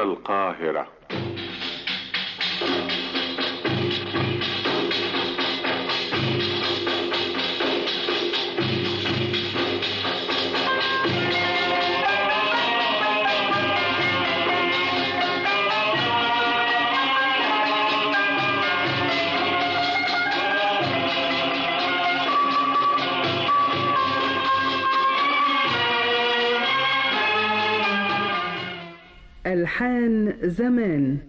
القاهرة. ألحان زمان.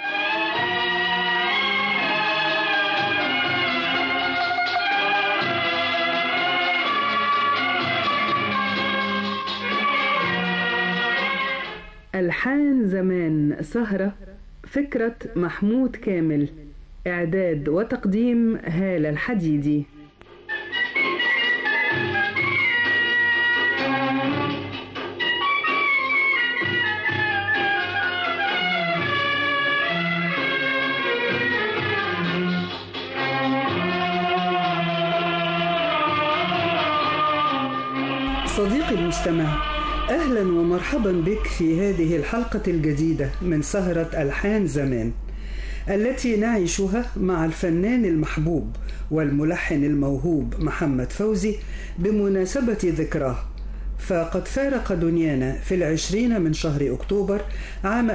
ألحان زمان سهرة، فكرة محمود كامل، إعداد وتقديم هالة الحديدي. صديقي المستمع، أهلا ومرحبا بك في هذه الحلقة الجديدة من سهرة ألحان زمان، التي نعيشها مع الفنان المحبوب والملحن الموهوب محمد فوزي بمناسبة ذكراه، فقد فارق دنيانا في 20 من شهر أكتوبر عام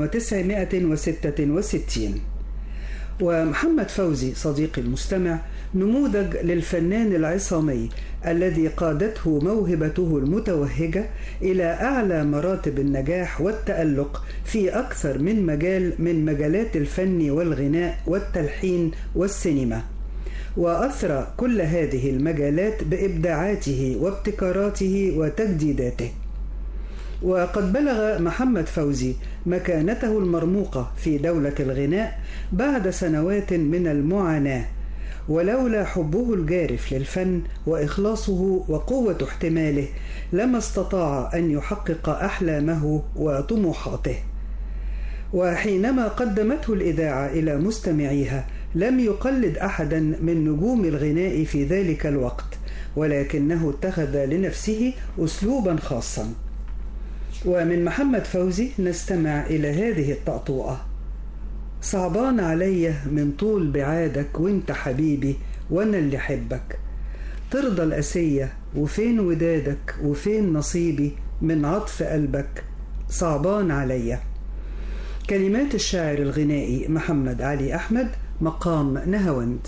1966. ومحمد فوزي صديقي المستمع نموذج للفنان العصامي الذي قادته موهبته المتوهجة إلى أعلى مراتب النجاح والتألق في أكثر من مجال من مجالات الفن والغناء والتلحين والسينما، وأثرى كل هذه المجالات بإبداعاته وابتكاراته وتجديداته. وقد بلغ محمد فوزي مكانته المرموقة في دولة الغناء بعد سنوات من المعاناة، ولولا حبه الجارف للفن وإخلاصه وقوة احتماله لما استطاع أن يحقق أحلامه وطموحاته. وحينما قدمته الإذاعة إلى مستمعيها لم يقلد أحدا من نجوم الغناء في ذلك الوقت، ولكنه اتخذ لنفسه أسلوبا خاصا. ومن محمد فوزي نستمع إلى هذه الطقطوقة: صعبان عليا من طول بعادك وانت حبيبي وانا اللي حبك، ترضى القاسية وفين ودادك وفين نصيبي من عطف قلبك، صعبان عليا. كلمات الشاعر الغنائي محمد علي أحمد، مقام نهاوند.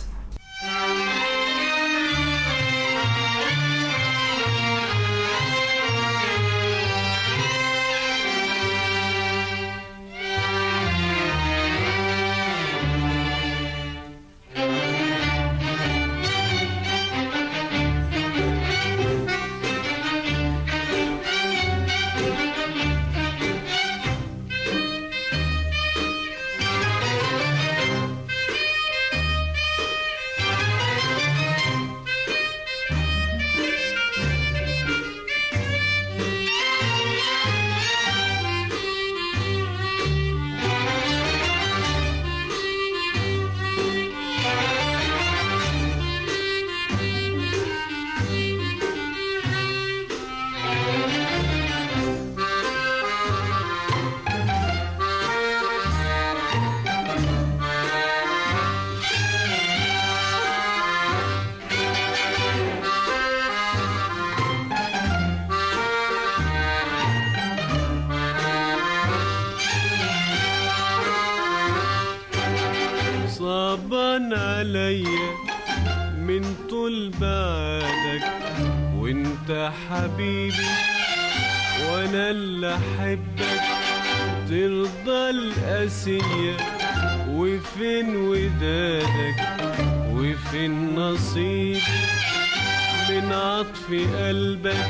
صعبان عليا من طول بعدك وانت حبيبي وانا اللي احبك، ترضى القاسية وفين ودادك وفين نصيبي من عطف قلبك،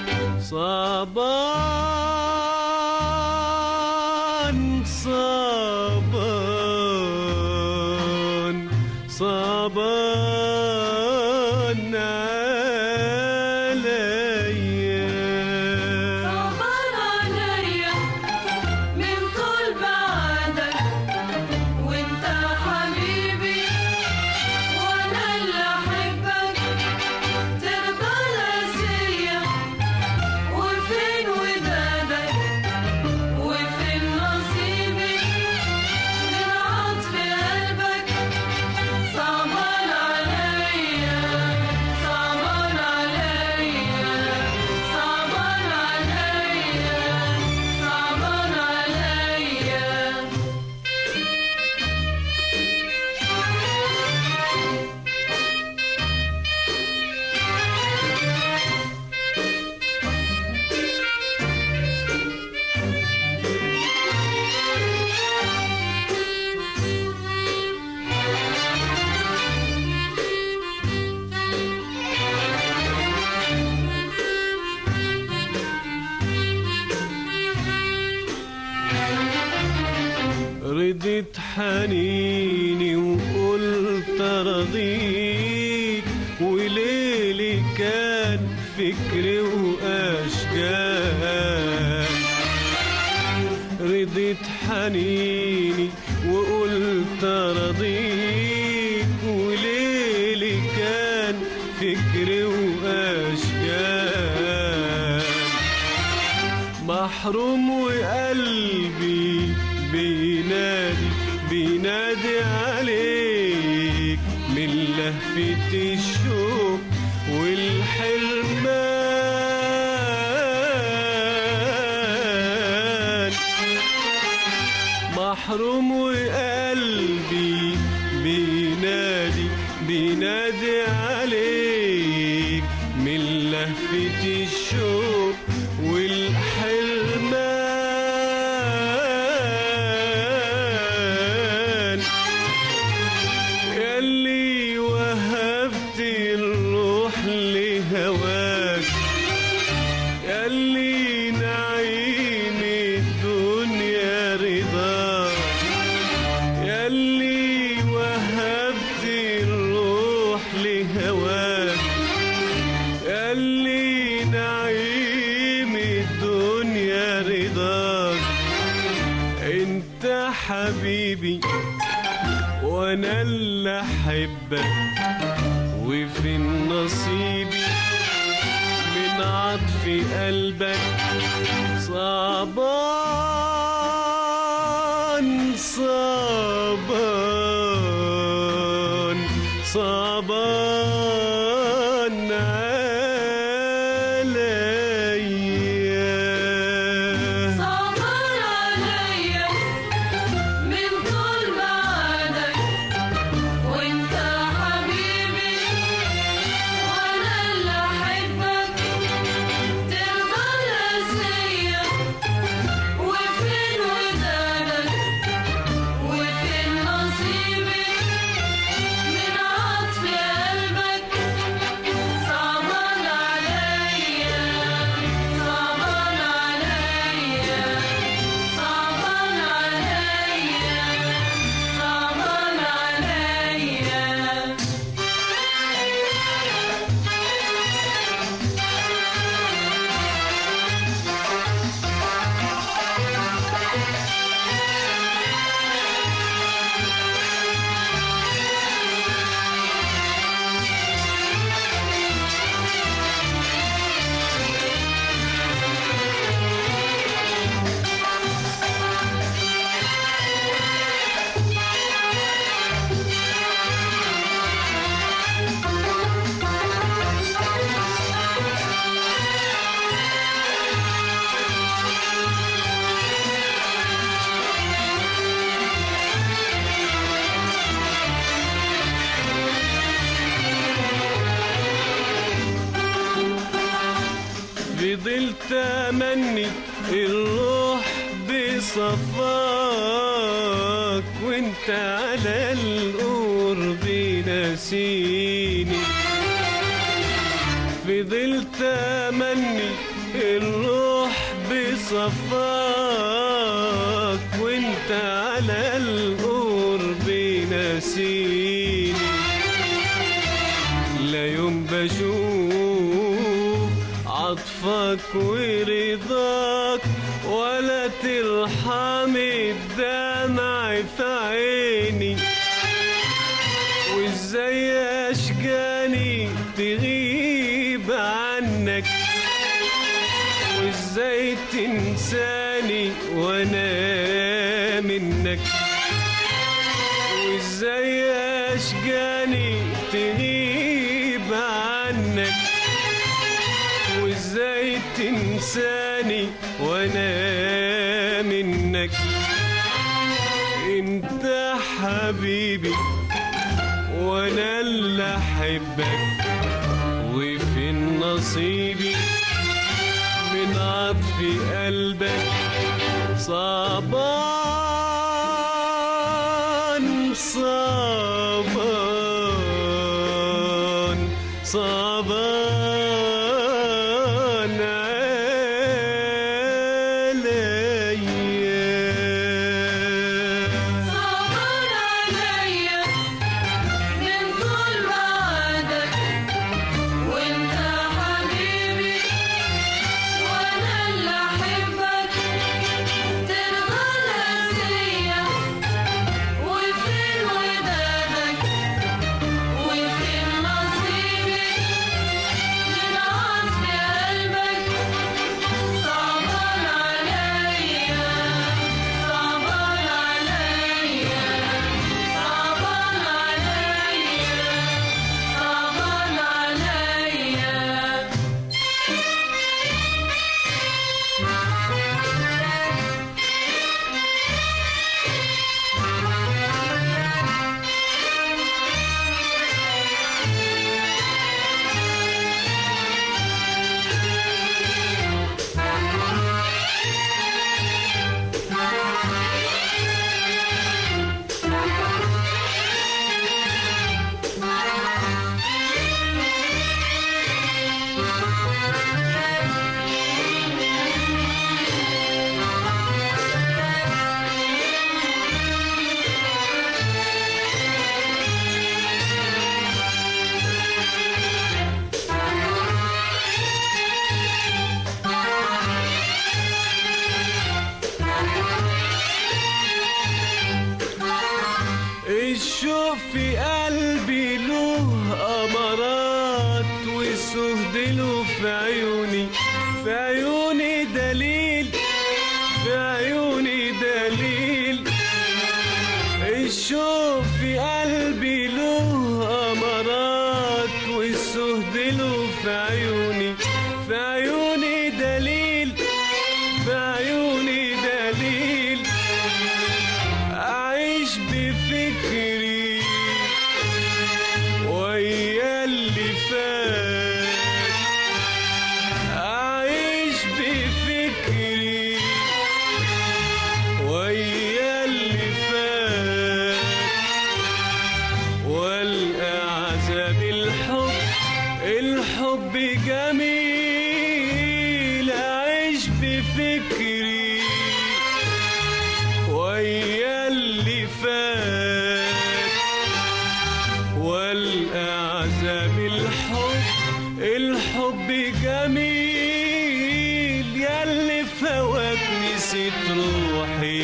صعبان صعبان صعبان عليا، صعبان عليا من طول بعدك وانت حبيبي وانا اللي احبك، ترضى القاسية وفين ودادك وفين نصيبي رضيت حنيني وقلت رضيك، وليلي كان فكري وأشجان. رضيت حنيني وقلت رضيك، وليلي كان فكري وأشجان. محروم وقلبي بينادي عليك من لهفة الشوق والحرمان. محروم وقلبي بينادي عليك من لهفة الشوق والحرمان. ياللي وهبت الروح لهواك، ياللي نعيم الدنيا رضاك، ياللي وهبت الروح لهواك، ياللي نعيم الدنيا رضاك. انت حبيبي وانا اللي احبك، وفي نصيبي من عطف قلبك. صعبان صعبان صعبان عليا، صعبان عليا من طول بعدك، وانت حبيبي وانا اللي احبك. ترضى القاسية وفين ودادك، وفين نصيبي من عطف قلبك. صعبان عليا صعبان عليا صعبان عليا صعبان عليا. فضلت أمني الروح بصفاك، وانت على القرب ناسيني. فضلت أمني الروح بصفاك، وانت على القرب ناسيني. لا يوم بشوف عطفك ورضاك، ولا ترحم الدمع في عيني. وازاي اشجاني تغيب عنك، وازاي تنساني وانا منك. وازاي اشجاني تغيب عنك، وازاي تنساني وانا منك. انت حبيبي وانا اللي احبك، وفي نصيبي من عطف قلبك. صعبان صعبان صعبان عليا، في قلبي له أمارات والسهد له في عيوني، في عيوني دليل، في عيوني دليل. الشوف في قلبي له أمارات والسهد له في عيوني، في عيوني دليل، في عيوني دليل. أعيش بفكري ويا اللي فات، أعيش بفكري ويا اللي فات، والقى عذاب الحب، الحب جميل. أعيش بفكري ويا اللي فات، والقى عذاب الحب، الحب جميل. ياللي في هواك نسيت روحي،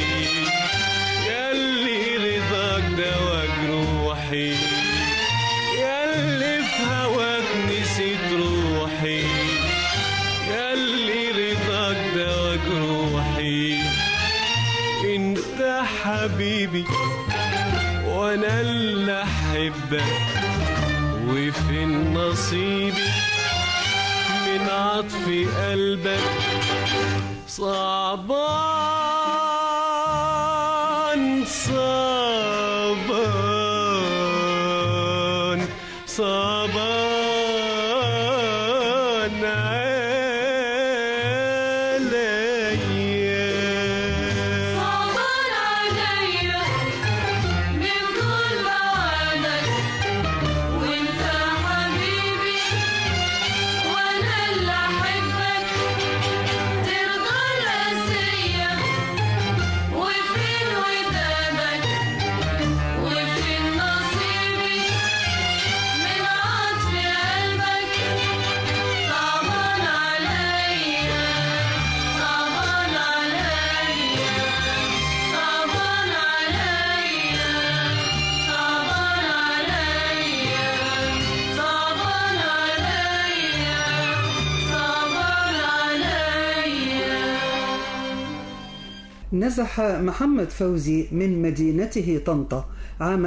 ياللي رضاك دوا جروحي، ياللي في هواك نسيت روحي، ياللي رضاك دوا جروحي. انت حبيبي وانا اللي احبك، وفين نصيبي من عطف قلبك. صعبان صعبان صعبان عليا، صعبان عليا من طول بعدك، وانت حبيبي وانا اللي احبك. ترضى القاسية وفين ودادك، وفين نصيبي من عطف قلبك. صعبان عليا، صعبان عليا، صعبان عليا، صعبان عليا، صعبان عليا، صعبان عليا. نزح محمد فوزي من مدينته طنطا عام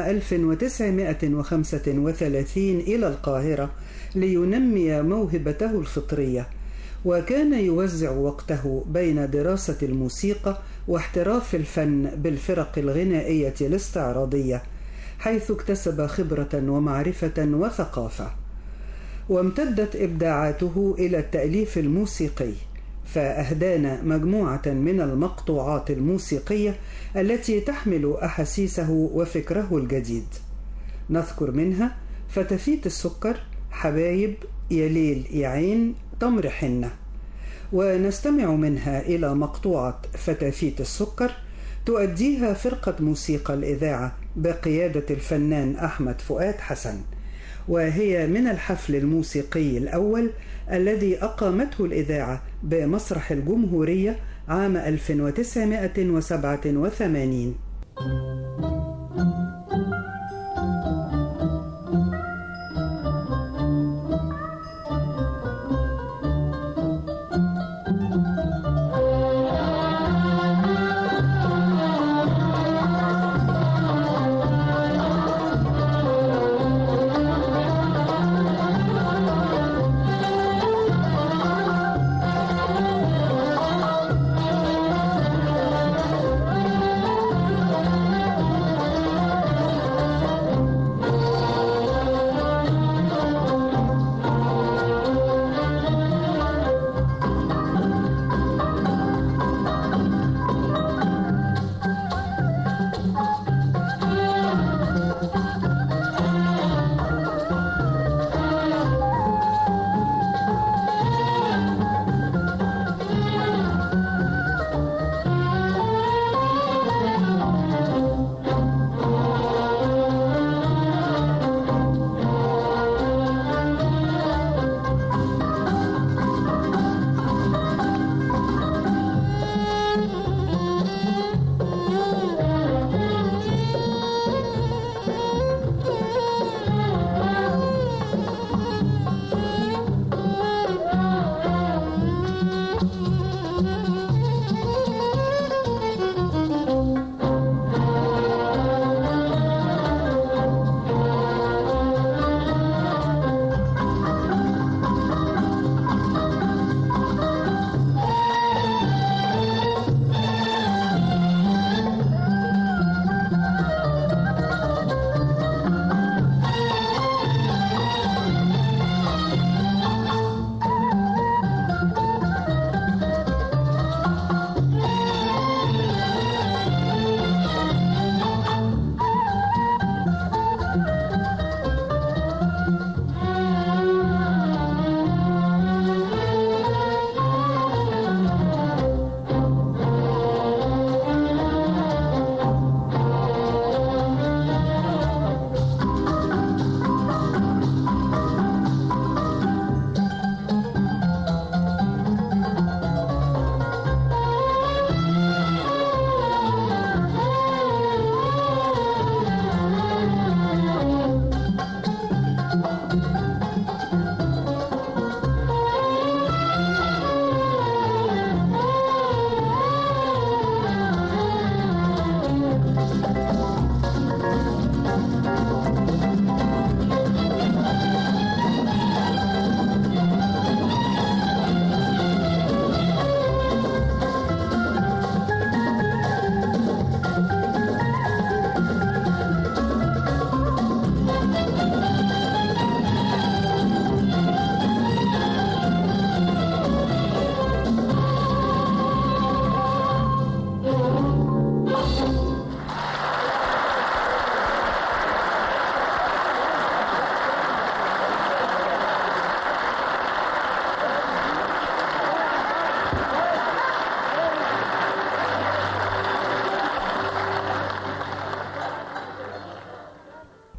1935 إلى القاهرة لينمي موهبته الفطرية، وكان يوزع وقته بين دراسة الموسيقى واحتراف الفن بالفرق الغنائية الاستعراضية، حيث اكتسب خبرة ومعرفة وثقافة. وامتدت إبداعاته إلى التأليف الموسيقي، فأهدانا مجموعة من المقطوعات الموسيقية التي تحمل أحاسيسه وفكره الجديد. نذكر منها فتافيت السكر، حبايب، يا ليل يا عين، تمر حنة. ونستمع منها إلى مقطوعة فتافيت السكر تؤديها فرقة موسيقى الإذاعة بقيادة الفنان أحمد فؤاد حسن، وهي من الحفل الموسيقي الأول الذي أقامته الإذاعة بمسرح الجمهورية عام 1987.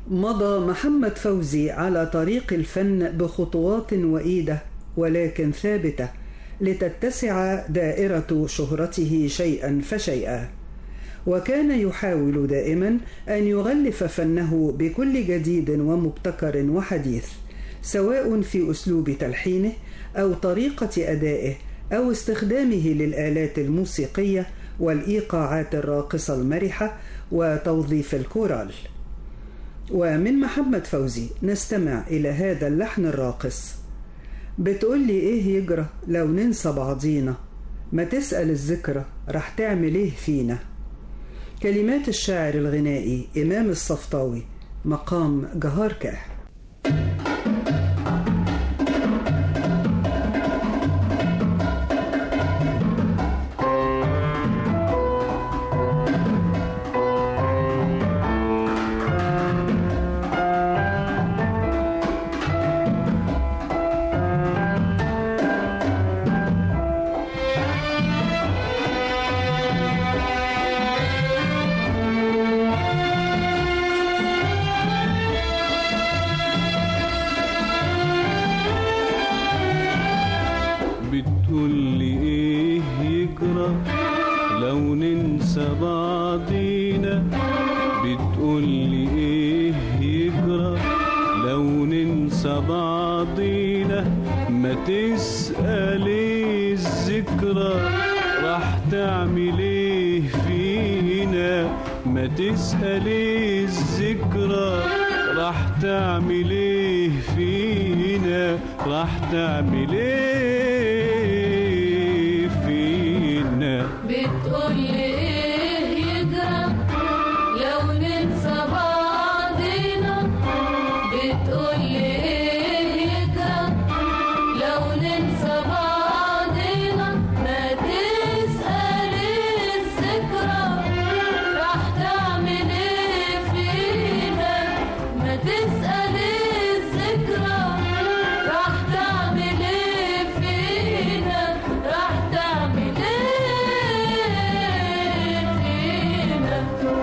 مضى محمد فوزي على طريق الفن بخطوات وئيدة ولكن ثابتة لتتسع دائرة شهرته شيئا فشيئا، وكان يحاول دائما أن يغلف فنه بكل جديد ومبتكر وحديث، سواء في أسلوب تلحينه أو طريقة أدائه أو استخدامه للآلات الموسيقية والإيقاعات الراقصة المرحة وتوظيف الكورال. ومن محمد فوزي نستمع إلى هذا اللحن الراقص: بتقولي إيه يجرى لو ننسى بعضينا، ما تسأل الذكرى رح تعمل إيه فينا. كلمات الشاعر الغنائي إمام الصفطاوي، مقام جهار كاه. بتقولي ايه يجرى لو ننسى بعضينا، بتقولي ايه يجرى لو ننسى بعضينا، ما تسألي الذكرى راح تعمل ايه فينا، ما تسألي الذكرى راح تعمل ايه فينا، راح تعمل ايه فينا. بتقولي ايه يجرى لو ننسى بعضنا، بتقولي ايه يجرى لو ننسى بعضنا، ما تسألي الذكرى راح تعمل ايه فينا، ما تسألي الذكرى راح تعمل ايه فينا، راح تعمل ايه فينا.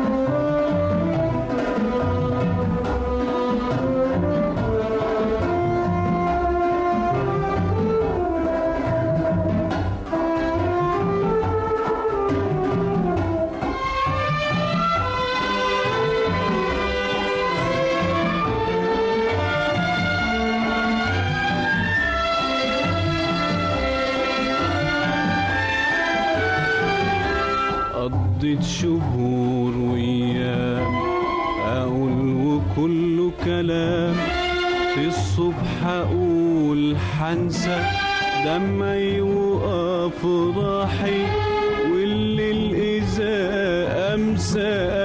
قضيت شهور وأيام أقول وكله كلام، في الصبح أقول حنسى دمعي وأفراحي، والليل إذا أمسى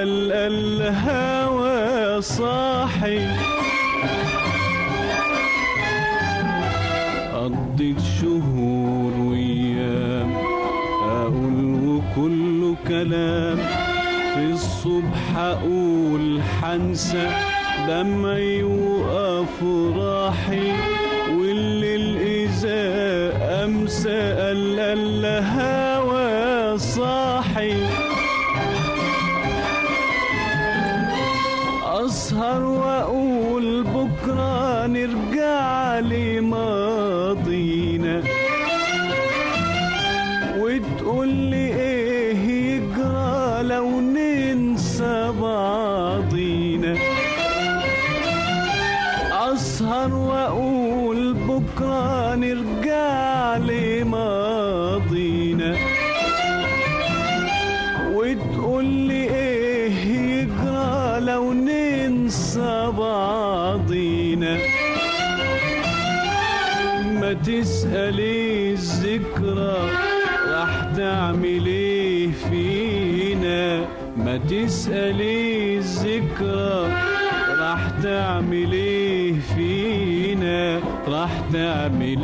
الهوى صاحي. قضيت شهور وأيام أقول وكله كلام، في الصبح أقول حنسى دمعي وأفراحي، والليل إذا أمسى الهوى صاحي. أسهر وأقول بكرة نرجع لماضينا، وتقولي ايه يجرى لو ننسى بعضينا. أسهر وأقول بكرة نرجع لماضينا، وتقولي ايه يجرى لو ننسى بعضينا، ما تسألي الذكرى راح تعمل ايه فينا، ما تسألي الذكرى راح تعمل ايه فينا، راح تعمل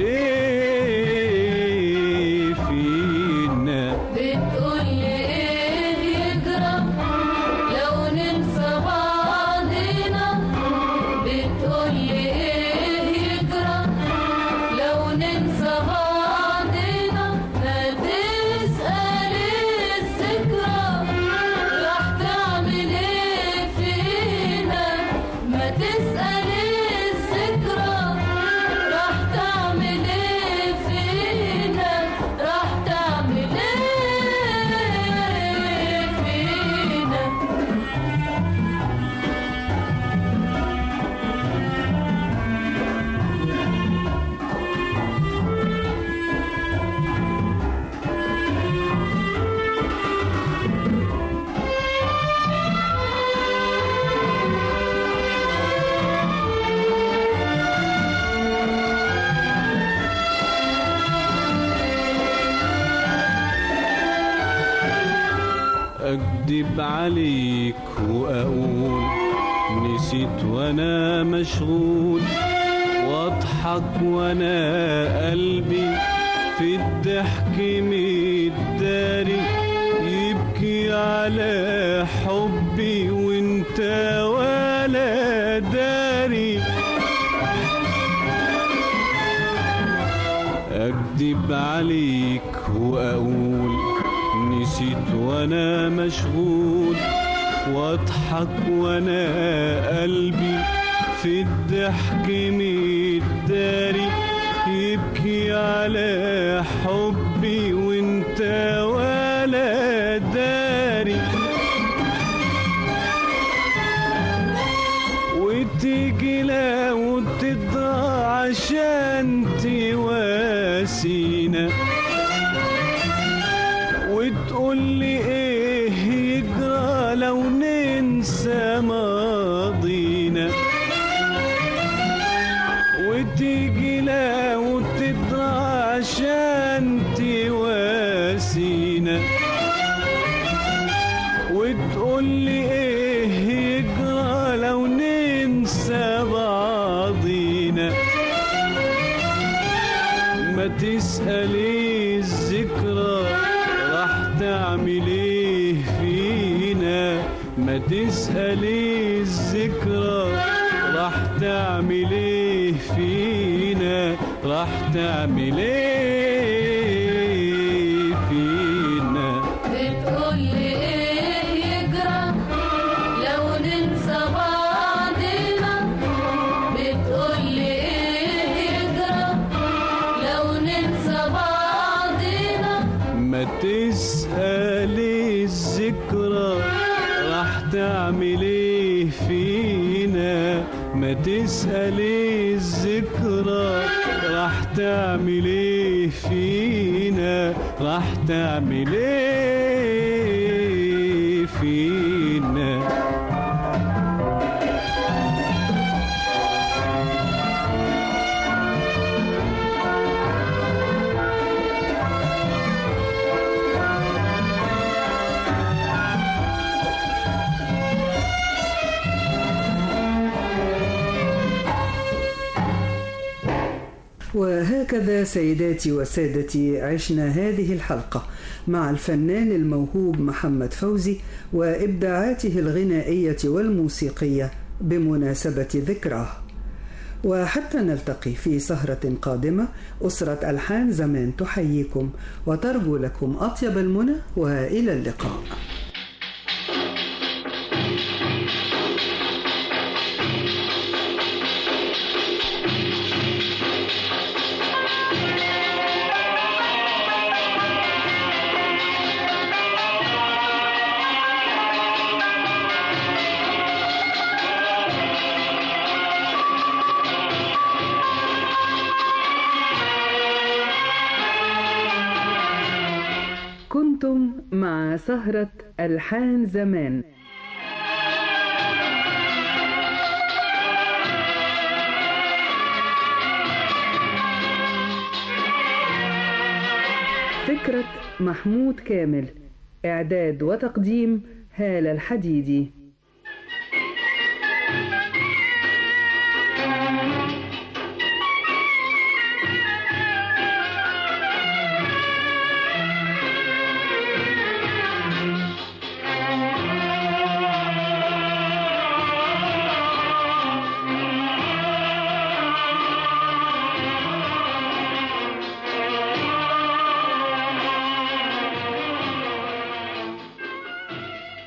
ايه فينا. بتقولي ايه يجرى لو ننسى بعضنا، بتقولي ايه يجرى لو ننسى بعضنا، ما تسألي الذكرى راح تعمل ايه فينا، ما أكدب عليك وأقول نسيت وأنا مشغول، واضحك وأنا قلبي في الضحك متداري، يبكي على حبي وانت ولا داري. أكدب عليك وأقول نسيت وأنا مشغول، واضحك وأنا قلبي في الضحك متداري، يبكي على حبي وانت ولا داري. وتيجي لو تضاع عشان تواسينا، وتقولي ايه يجرى لو ننسى ماضينا. وتيجي لو تضاع عشان تواسينا، وتقولي ايه يجرى لو ننسى بعضينا. ما تسألي الذكرى راح تعمل ايه فينا، ما تسألي الذكرى راح تعمل ايه فينا، راح تعمل ايه فينا. بتقولي ايه يجرى لو ننسى بعضنا، بتقولي ايه يجرى لو ننسى بعضنا. ما تسألي الذكرى راح تعمل ايه فينا، ما تسألي الذكرى راح تعمل ايه فينا، راح تعمل ايه فينا. وهكذا سيداتي وسادتي عشنا هذه الحلقة مع الفنان الموهوب محمد فوزي وإبداعاته الغنائية والموسيقية بمناسبة ذكراه. وحتى نلتقي في سهرة قادمة، أسرة ألحان زمان تحييكم وترجو لكم أطيب المنى، وإلى اللقاء. كنتم مع سهرة ألحان زمان. فكرة محمود كامل، إعداد وتقديم هالة الحديدي.